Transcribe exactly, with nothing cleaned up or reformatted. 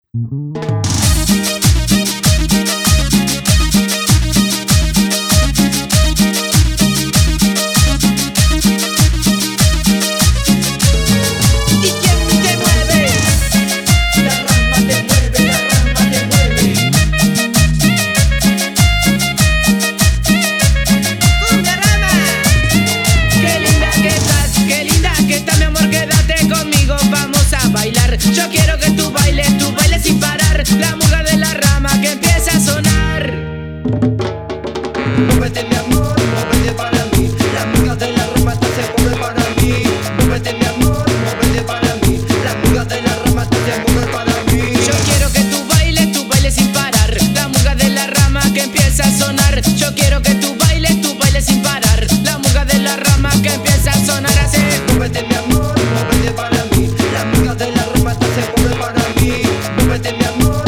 Yo quiero que tú bailes, tú bailes sin parar. La murga de la rama que empieza a sonar. Muévete mi amor, muévete para mí. La murga de la rama se mueve para mí. Muévete mi amor, muévete para mí. La murga de la rama se mueve para mí. Yo quiero que tú bailes, tú bailes sin parar. La murga de la rama que empieza a sonar. Yo quiero que tú bailes, tú bailes sin parar. La murga de la rama que empieza a sonar así. Muévete mi amor, muévete para mí. La murga de la rama se mueve para mí. Muévete mi amor.